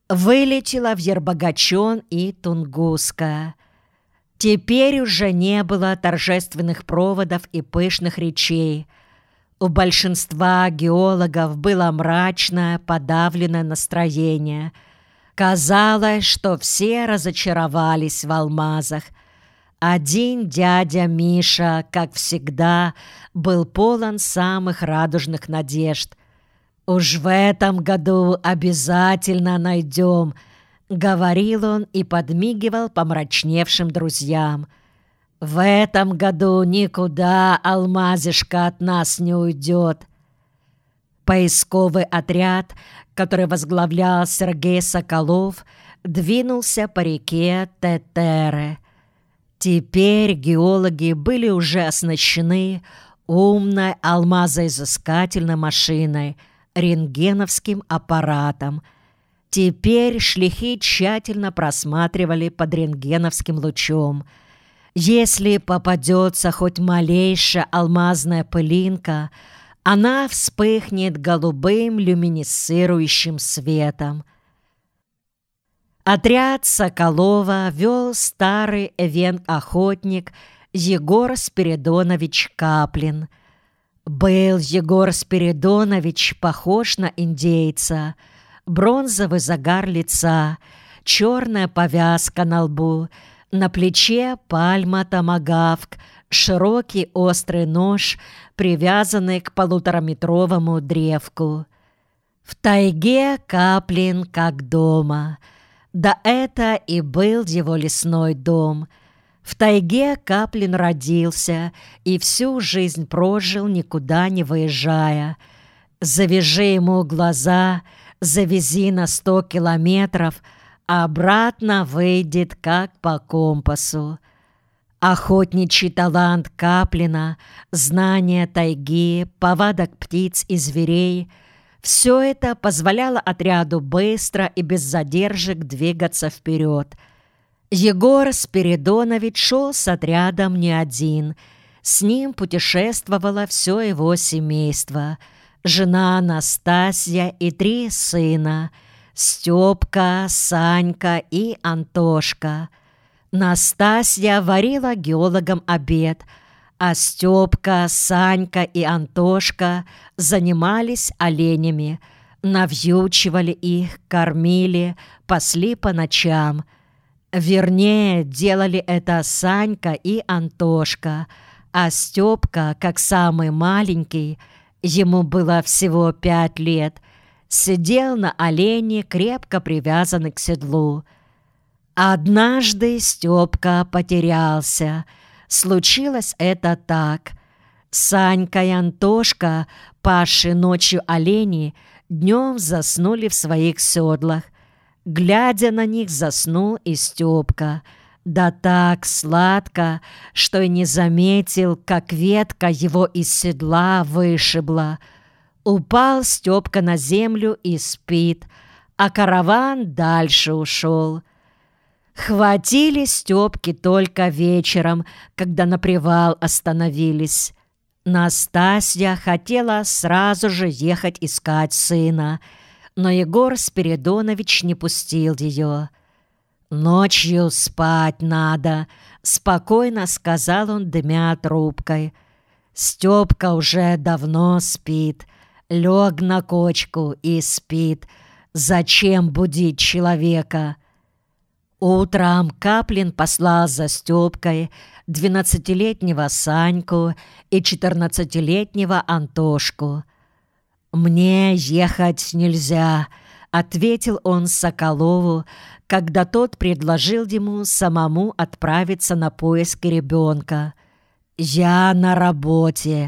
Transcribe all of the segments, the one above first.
вылетела в Ербогачон и Тунгуска. Теперь уже не было торжественных проводов и пышных речей. У большинства геологов было мрачное, подавленное настроение. Казалось, что все разочаровались в алмазах. Один дядя Миша, как всегда, был полон самых радужных надежд. «Уж в этом году обязательно найдем», — говорил он и подмигивал помрачневшим друзьям. «В этом году никуда алмазишка от нас не уйдет». Поисковый отряд, который возглавлял Сергей Соколов, двинулся по реке Тетере. Теперь геологи были уже оснащены умной алмазоизыскательной машиной, рентгеновским аппаратом. Теперь шляхи тщательно просматривали под рентгеновским лучом. Если попадется хоть малейшая алмазная пылинка, она вспыхнет голубым люминесцирующим светом. Отряд Соколова вел старый эвент-охотник Егор Спиридонович Каплин. Был Егор Спиридонович похож на индейца. Бронзовый загар лица, черная повязка на лбу, на плече пальма-томагавк, широкий острый нож, привязанный к 1,5-метровому древку. В тайге Каплин как дома. Да это и был его лесной дом. В тайге Каплин родился и всю жизнь прожил, никуда не выезжая. Завяжи ему глаза, завези на 100 километров, а обратно выйдет, как по компасу. Охотничий талант Каплина, знание тайги, повадок птиц и зверей — все это позволяло отряду быстро и без задержек двигаться вперед. Егор Спиридонович шел с отрядом не один. С ним путешествовало все его семейство. Жена Настасья и 3 сына — Степка, Санька и Антошка. Настасья варила геологам обед, а Степка, Санька и Антошка занимались оленями, навьючивали их, кормили, пасли по ночам. Вернее, делали это Санька и Антошка, а Степка, как самый маленький, ему было всего 5 лет, сидел на олене, крепко привязанный к седлу. Однажды Степка потерялся. Случилось это так. Санька и Антошка, пасшие ночью оленей, днем заснули в своих седлах. Глядя на них, заснул и Степка. Да так сладко, что и не заметил, как ветка его из седла вышибла. Упал Степка на землю и спит, а караван дальше ушел. Хватили Степки только вечером, когда на привал остановились. Настасья хотела сразу же ехать искать сына, но Егор Спиридонович не пустил ее. «Ночью спать надо», — спокойно сказал он, дымя трубкой. «Степка уже давно спит, лег на кочку и спит. Зачем будить человека?» Утром Каплин послал за Степкой 12-летнего Саньку и 14-летнего Антошку. «Мне ехать нельзя», — ответил он Соколову, когда тот предложил ему самому отправиться на поиски ребенка. «Я на работе».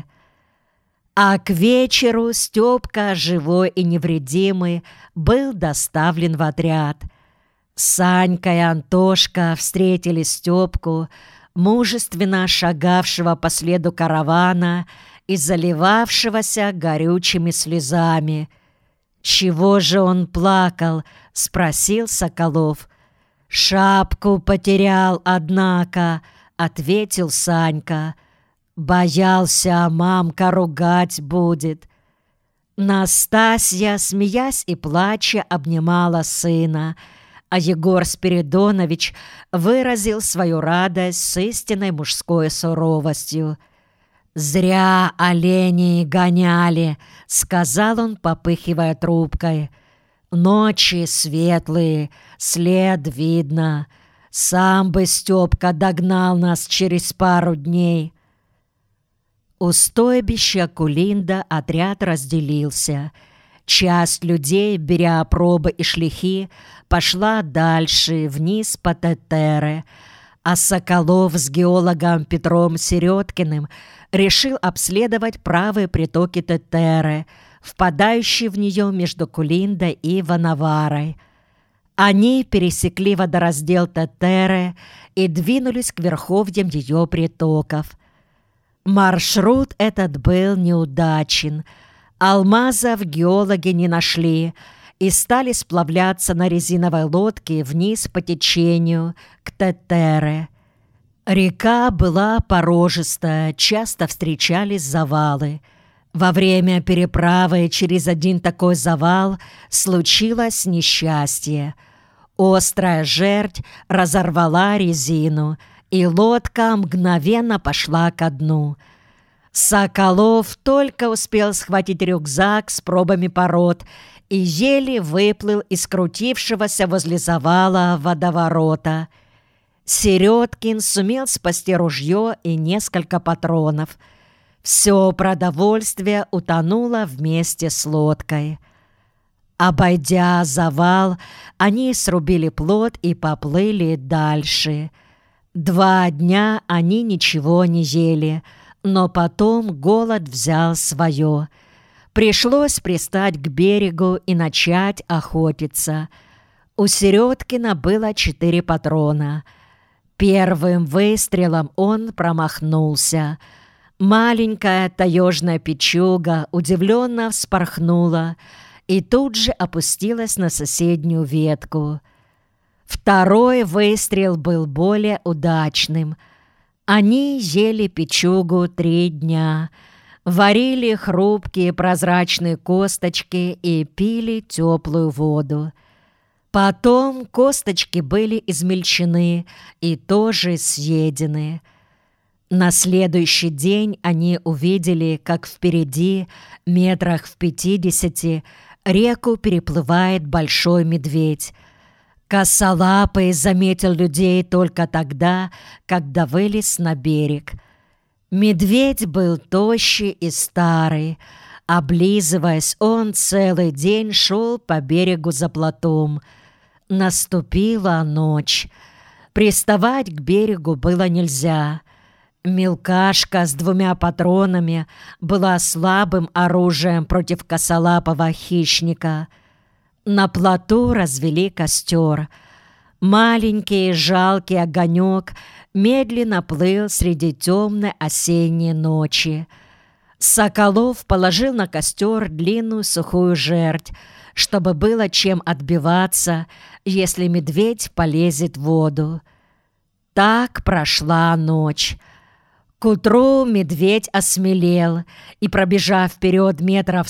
А к вечеру Степка, живой и невредимый, был доставлен в отряд. Санька и Антошка встретили Степку, мужественно шагавшего по следу каравана и заливавшегося горючими слезами. «Чего же он плакал?» — спросил Соколов. «Шапку потерял, однако», — ответил Санька. «Боялся, мамка ругать будет». Настасья, смеясь и плача, обнимала сына, а Егор Спиридонович выразил свою радость с истинной мужской суровостью. «Зря оленей гоняли», — сказал он, попыхивая трубкой. «Ночи светлые, след видно. Сам бы Степка догнал нас через пару дней». У стойбища Кулинда отряд разделился. Часть людей, беря пробы и шлихи, пошла дальше, вниз по Тетере, а Соколов с геологом Петром Середкиным решил обследовать правые притоки Тетере, впадающие в нее между Кулиндой и Ванаварой. Они пересекли водораздел Тетере и двинулись к верховьям ее притоков. Маршрут этот был неудачен. Алмазов геологи не нашли и стали сплавляться на резиновой лодке вниз по течению к Тетере. Река была порожистая, часто встречались завалы. Во время переправы через один такой завал случилось несчастье. Острая жердь разорвала резину, и лодка мгновенно пошла ко дну. Соколов только успел схватить рюкзак с пробами пород и еле выплыл из крутившегося возле завала водоворота. Середкин сумел спасти ружье и несколько патронов. Все продовольствие утонуло вместе с лодкой. Обойдя завал, они срубили плот и поплыли дальше. 2 дня они ничего не ели, но потом голод взял свое. Пришлось пристать к берегу и начать охотиться. У Середкина было 4 патрона. Первым выстрелом он промахнулся. Маленькая таежная печуга удивленно вспорхнула и тут же опустилась на соседнюю ветку. Второй выстрел был более удачным. Они ели печугу 3 дня, варили хрупкие прозрачные косточки и пили теплую воду. Потом косточки были измельчены и тоже съедены. На следующий день они увидели, как впереди, метрах в 50, реку переплывает большой медведь. Косолапый заметил людей только тогда, когда вылез на берег. Медведь был тощий и старый. Облизываясь, он целый день шел по берегу за плотом. Наступила ночь. Приставать к берегу было нельзя. Мелкашка с 2 патронами была слабым оружием против косолапого хищника. На плоту развели костер. Маленький жалкий огонек медленно плыл среди темной осенней ночи. Соколов положил на костер длинную сухую жердь, чтобы было чем отбиваться, если медведь полезет в воду. Так прошла ночь. К утру медведь осмелел и, пробежав вперед 100 метров,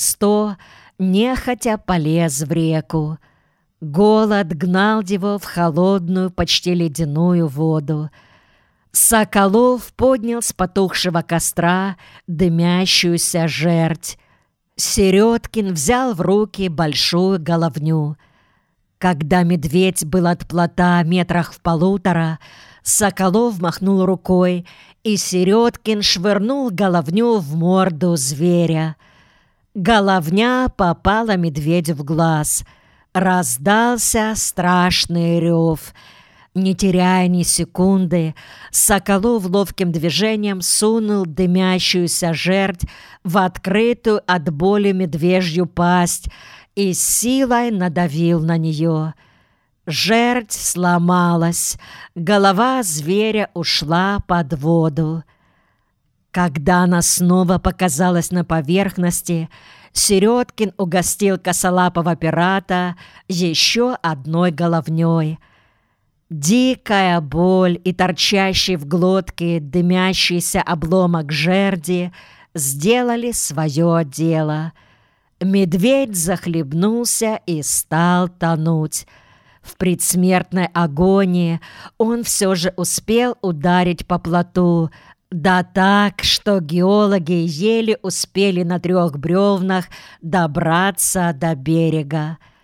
нехотя полез в реку. Голод гнал его в холодную, почти ледяную воду. Соколов поднял с потухшего костра дымящуюся жердь. Середкин взял в руки большую головню. Когда медведь был от плота 1,5 метра, Соколов махнул рукой, и Середкин швырнул головню в морду зверя. Головня попала медведю в глаз. Раздался страшный рев. Не теряя ни секунды, Соколов ловким движением сунул дымящуюся жердь в открытую от боли медвежью пасть и с силой надавил на нее. Жердь сломалась, голова зверя ушла под воду. Когда она снова показалась на поверхности, Середкин угостил косолапого пирата еще одной головней. Дикая боль и торчащий в глотке дымящийся обломок жерди сделали свое дело. Медведь захлебнулся и стал тонуть. В предсмертной агонии он все же успел ударить по плоту, да так, что геологи еле успели на 3 бревнах добраться до берега.